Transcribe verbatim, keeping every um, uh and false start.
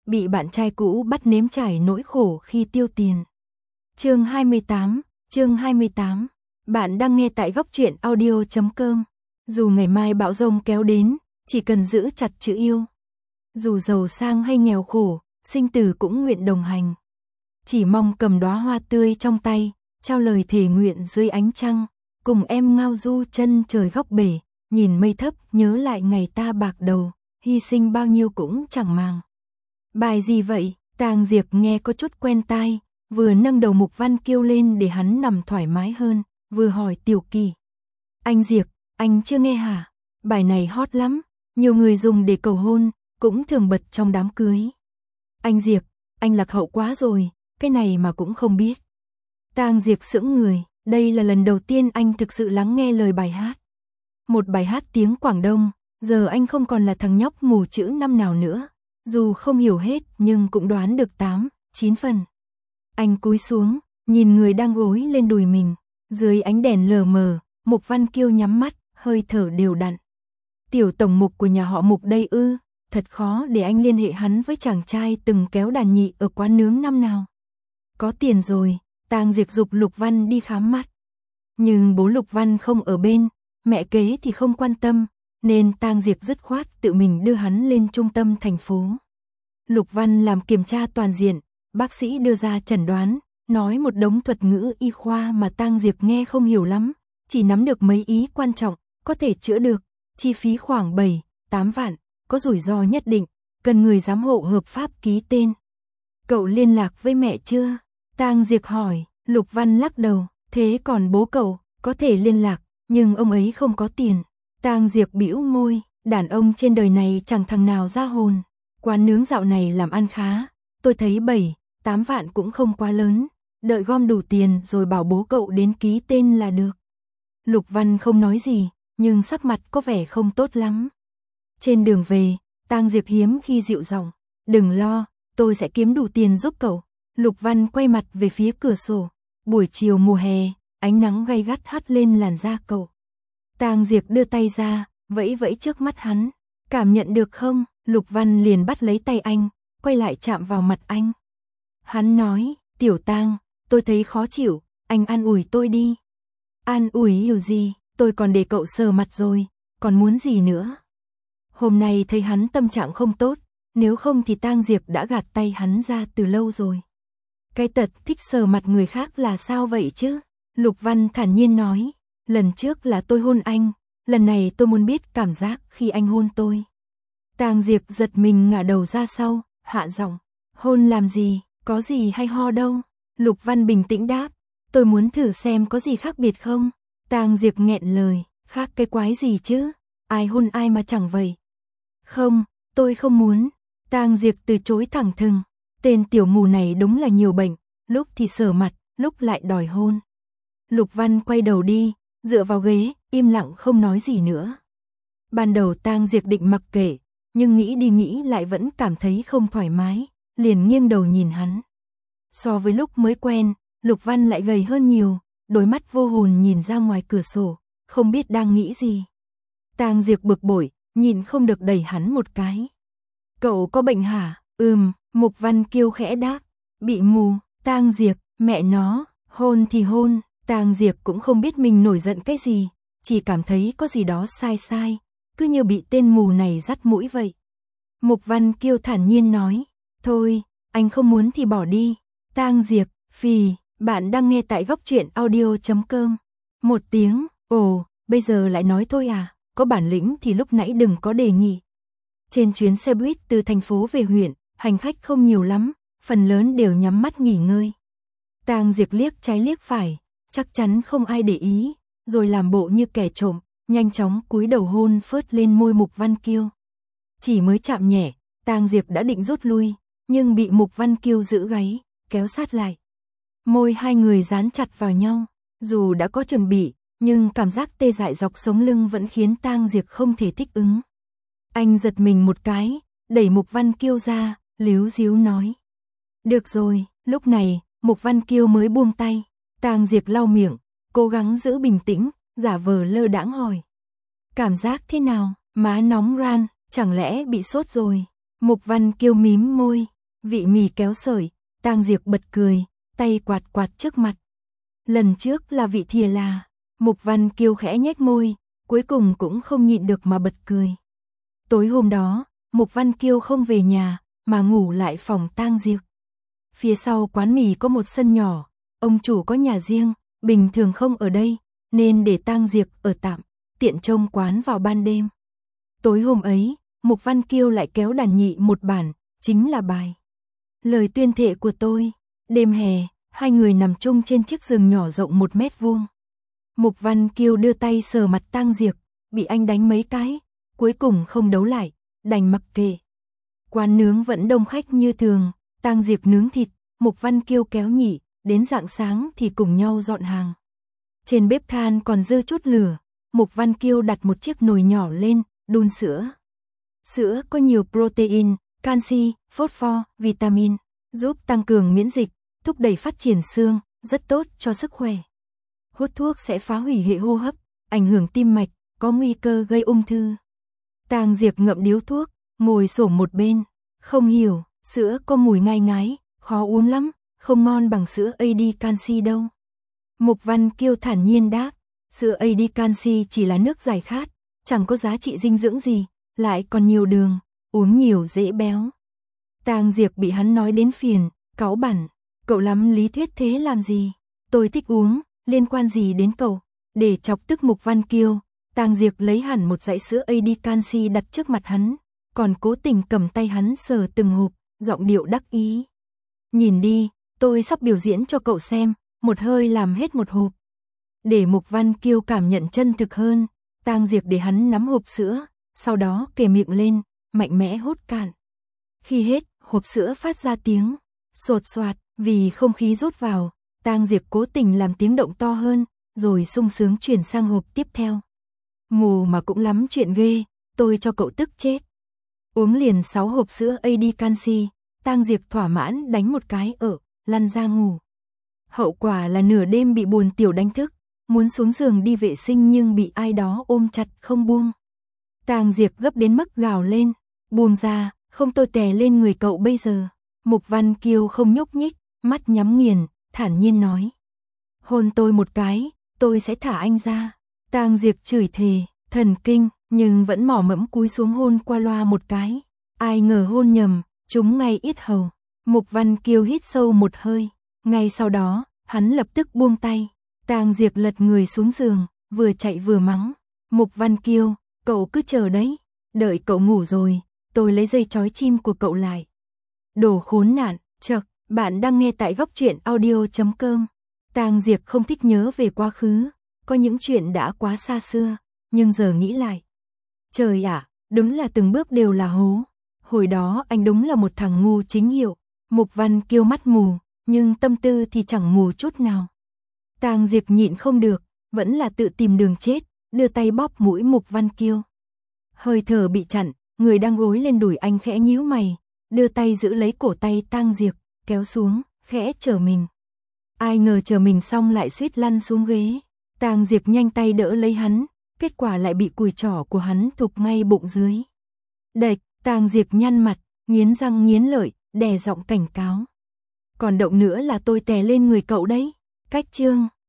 bị bạn trai cũ bắt nếm trải nỗi khổ khi tiêu tiền. Chương hai mươi tám, chương hai mươi tám. Bạn đang nghe tại góc truyện audio chấm com. Dù ngày mai bão giông kéo đến, chỉ cần giữ chặt chữ yêu. Dù giàu sang hay nghèo khổ, sinh tử cũng nguyện đồng hành. Chỉ mong cầm đóa hoa tươi trong tay, trao lời thề nguyện dưới ánh trăng, cùng em ngao du chân trời góc bể, nhìn mây thấp nhớ lại ngày ta bạc đầu, hy sinh bao nhiêu cũng chẳng màng. Bài gì vậy? Tang Diệp nghe có chút quen tai, vừa nâng đầu Mục Văn Kiêu lên để hắn nằm thoải mái hơn, vừa hỏi Tiểu Kỳ. Anh Diệp, anh chưa nghe hả? Bài này hot lắm, nhiều người dùng để cầu hôn, cũng thường bật trong đám cưới. Anh Diệp, anh lạc hậu quá rồi, cái này mà cũng không biết. Tang Diệp sững người, đây là lần đầu tiên anh thực sự lắng nghe lời bài hát. Một bài hát tiếng Quảng Đông, giờ anh không còn là thằng nhóc mù chữ năm nào nữa, dù không hiểu hết nhưng cũng đoán được tám, chín phần. Anh cúi xuống, nhìn người đang gối lên đùi mình, dưới ánh đèn lờ mờ, Mục Văn Kiêu nhắm mắt, hơi thở đều đặn. Tiểu tổng mục của nhà họ Mục đây ư, thật khó để anh liên hệ hắn với chàng trai từng kéo đàn nhị ở quán nướng năm nào. Có tiền rồi, Tang Diệp giục Lục Văn đi khám mắt. Nhưng bố Lục Văn không ở bên, mẹ kế thì không quan tâm, nên Tang Diệp dứt khoát tự mình đưa hắn lên trung tâm thành phố. Lục Văn làm kiểm tra toàn diện, bác sĩ đưa ra chẩn đoán, nói một đống thuật ngữ y khoa mà Tang Diệp nghe không hiểu lắm, chỉ nắm được mấy ý quan trọng, có thể chữa được, chi phí khoảng bảy, tám vạn, có rủi ro nhất định, cần người giám hộ hợp pháp ký tên. Cậu liên lạc với mẹ chưa? Tang Diệp hỏi. Lục Văn lắc đầu, thế còn bố cậu, có thể liên lạc, nhưng ông ấy không có tiền. Tang Diệp bĩu môi, đàn ông trên đời này chẳng thằng nào ra hồn. Quán nướng dạo này làm ăn khá, tôi thấy bảy, tám vạn cũng không quá lớn, đợi gom đủ tiền rồi bảo bố cậu đến ký tên là được. Lục Văn không nói gì, nhưng sắc mặt có vẻ không tốt lắm. Trên đường về, Tang Diệp hiếm khi dịu giọng, đừng lo, tôi sẽ kiếm đủ tiền giúp cậu. Lục Văn quay mặt về phía cửa sổ, buổi chiều mùa hè, ánh nắng gay gắt hắt lên làn da cậu. Tang Diệp đưa tay ra, vẫy vẫy trước mắt hắn, cảm nhận được không? Lục Văn liền bắt lấy tay anh, quay lại chạm vào mặt anh. Hắn nói, Tiểu Tang, tôi thấy khó chịu, anh an ủi tôi đi. An ủi hiểu gì, tôi còn để cậu sờ mặt rồi, còn muốn gì nữa? Hôm nay thấy hắn tâm trạng không tốt, nếu không thì Tang Diệp đã gạt tay hắn ra từ lâu rồi. Cái tật thích sờ mặt người khác là sao vậy chứ? Lục Văn thản nhiên nói, lần trước là tôi hôn anh, lần này tôi muốn biết cảm giác khi anh hôn tôi. Tang Diệp giật mình ngả đầu ra sau, hạ giọng, hôn làm gì, có gì hay ho đâu. Lục Văn bình tĩnh đáp, tôi muốn thử xem có gì khác biệt không. Tang Diệp nghẹn lời, khác cái quái gì chứ, ai hôn ai mà chẳng vậy. Không, tôi không muốn. Tang Diệp từ chối thẳng thừng, tên tiểu mù này đúng là nhiều bệnh, lúc thì sờ mặt, lúc lại đòi hôn. Lục Văn quay đầu đi, dựa vào ghế, im lặng không nói gì nữa. Ban đầu Tang Diệp định mặc kệ, nhưng nghĩ đi nghĩ lại vẫn cảm thấy không thoải mái, liền nghiêng đầu nhìn hắn. So với lúc mới quen, Lục Văn lại gầy hơn nhiều, đôi mắt vô hồn nhìn ra ngoài cửa sổ, không biết đang nghĩ gì. Tang Diệp bực bội, nhìn không được đẩy hắn một cái. Cậu có bệnh hả? Ừm, Mục Văn Kiêu khẽ đáp. Bị mù. Tang Diệp, mẹ nó, hôn thì hôn. Tang Diệp cũng không biết mình nổi giận cái gì, chỉ cảm thấy có gì đó sai sai, cứ như bị tên mù này dắt mũi vậy. Mục Văn Kiêu thản nhiên nói, thôi, anh không muốn thì bỏ đi. Tang Diệp, phì, bạn đang nghe tại góc truyện audio chấm com. Một tiếng, ồ, bây giờ lại nói thôi à, có bản lĩnh thì lúc nãy đừng có đề nghị. Trên chuyến xe buýt từ thành phố về huyện, hành khách không nhiều lắm, phần lớn đều nhắm mắt nghỉ ngơi. Tang Diệp liếc trái liếc phải, chắc chắn không ai để ý, rồi làm bộ như kẻ trộm, nhanh chóng cúi đầu hôn phớt lên môi Mục Văn Kiêu. Chỉ mới chạm nhẹ, Tang Diệp đã định rút lui, nhưng bị Mục Văn Kiêu giữ gáy, kéo sát lại. Môi hai người dán chặt vào nhau, dù đã có chuẩn bị, nhưng cảm giác tê dại dọc sống lưng vẫn khiến Tang Diệp không thể thích ứng. Anh giật mình một cái, đẩy Mục Văn Kiêu ra, líu díu nói. Được rồi, lúc này, Mục Văn Kiêu mới buông tay. Tang Diệp lau miệng, cố gắng giữ bình tĩnh, giả vờ lơ đãng hỏi. Cảm giác thế nào? Má nóng ran, chẳng lẽ bị sốt rồi? Mục Văn Kiêu mím môi, vị mì kéo sợi, Tang Diệp bật cười, tay quạt quạt trước mặt. Lần trước là vị thìa là, Mục Văn Kiêu khẽ nhếch môi, cuối cùng cũng không nhịn được mà bật cười. Tối hôm đó, Mục Văn Kiêu không về nhà, mà ngủ lại phòng Tang Diệp. Phía sau quán mì có một sân nhỏ, ông chủ có nhà riêng, bình thường không ở đây, nên để Tang Diệp ở tạm, tiện trông quán vào ban đêm. Tối hôm ấy, Mục Văn Kiêu lại kéo đàn nhị một bản, chính là bài Lời tuyên thệ của tôi. Đêm hè, hai người nằm chung trên chiếc giường nhỏ rộng một mét vuông. Mục Văn Kiêu đưa tay sờ mặt Tang Diệp, bị anh đánh mấy cái, cuối cùng không đấu lại, đành mặc kệ. Quán nướng vẫn đông khách như thường, Tang Diệp nướng thịt, Mục Văn Kiêu kéo nhị, đến rạng sáng thì cùng nhau dọn hàng. Trên bếp than còn dư chút lửa, Mục Văn Kiêu đặt một chiếc nồi nhỏ lên, đun sữa. Sữa có nhiều protein, canxi, phosphor, vitamin, giúp tăng cường miễn dịch, thúc đẩy phát triển xương, rất tốt cho sức khỏe. Hút thuốc sẽ phá hủy hệ hô hấp, ảnh hưởng tim mạch, có nguy cơ gây ung thư. Tang Diệp ngậm điếu thuốc, ngồi xổm một bên, không hiểu, sữa có mùi ngai ngái, khó uống lắm, không ngon bằng sữa a đê canxi đâu. Mục Văn Kiêu thản nhiên đáp, sữa a đê canxi chỉ là nước giải khát, chẳng có giá trị dinh dưỡng gì, lại còn nhiều đường, uống nhiều dễ béo. Tang Diệp bị hắn nói đến phiền, cáu bẳn, cậu lắm lý thuyết thế làm gì, tôi thích uống, liên quan gì đến cậu. Để chọc tức Mục Văn Kiêu, Tang Diệp lấy hẳn một dãy sữa a đê canxi đặt trước mặt hắn, còn cố tình cầm tay hắn sờ từng hộp, giọng điệu đắc ý. Nhìn đi, tôi sắp biểu diễn cho cậu xem, một hơi làm hết một hộp. Để Mục Văn Kiêu cảm nhận chân thực hơn, Tang Diệp để hắn nắm hộp sữa, sau đó kề miệng lên, mạnh mẽ hút cạn. Khi hết, hộp sữa phát ra tiếng sột soạt, vì không khí rút vào, Tang Diệp cố tình làm tiếng động to hơn, rồi sung sướng chuyển sang hộp tiếp theo. Mù mà cũng lắm chuyện ghê, tôi cho cậu tức chết. Uống liền sáu hộp sữa a đê canxi, Tang Diệp thỏa mãn đánh một cái ở, lăn ra ngủ. Hậu quả là nửa đêm bị buồn tiểu đánh thức, muốn xuống giường đi vệ sinh nhưng bị ai đó ôm chặt không buông. Tang Diệp gấp đến mức gào lên, buông ra, không tôi tè lên người cậu bây giờ. Mục Văn Kiêu không nhúc nhích, mắt nhắm nghiền, thản nhiên nói. Hôn tôi một cái, tôi sẽ thả anh ra. Tang Diệp chửi thề, thần kinh, nhưng vẫn mỏ mẫm cúi xuống hôn qua loa một cái. Ai ngờ hôn nhầm, trúng ngay yết hầu. Mục Văn Kiêu hít sâu một hơi, ngay sau đó, hắn lập tức buông tay. Tang Diệp lật người xuống giường, vừa chạy vừa mắng. Mục Văn Kiêu, cậu cứ chờ đấy, đợi cậu ngủ rồi, tôi lấy dây trói chim của cậu lại. Đồ khốn nạn, chậc, bạn đang nghe tại góc truyện audio chấm com. Tang Diệp không thích nhớ về quá khứ, có những chuyện đã quá xa xưa, nhưng giờ nghĩ lại. Trời ạ, đúng là từng bước đều là hố. Hồi đó anh đúng là một thằng ngu chính hiệu. Mục Văn Kiêu mắt mù, nhưng tâm tư thì chẳng mù chút nào. Tang Diệp nhịn không được, vẫn là tự tìm đường chết, đưa tay bóp mũi Mục Văn Kiêu. Hơi thở bị chặn, người đang gối lên đùi anh khẽ nhíu mày, đưa tay giữ lấy cổ tay Tang Diệp, kéo xuống, khẽ trở mình. Ai ngờ chờ mình xong lại suýt lăn xuống ghế. Tang Diệp nhanh tay đỡ lấy hắn, kết quả lại bị cùi trỏ của hắn thục ngay bụng dưới. Đệch, Tang Diệp nhăn mặt, nghiến răng nghiến lợi, đè giọng cảnh cáo. Còn động nữa là tôi tè lên người cậu đấy. Cách chương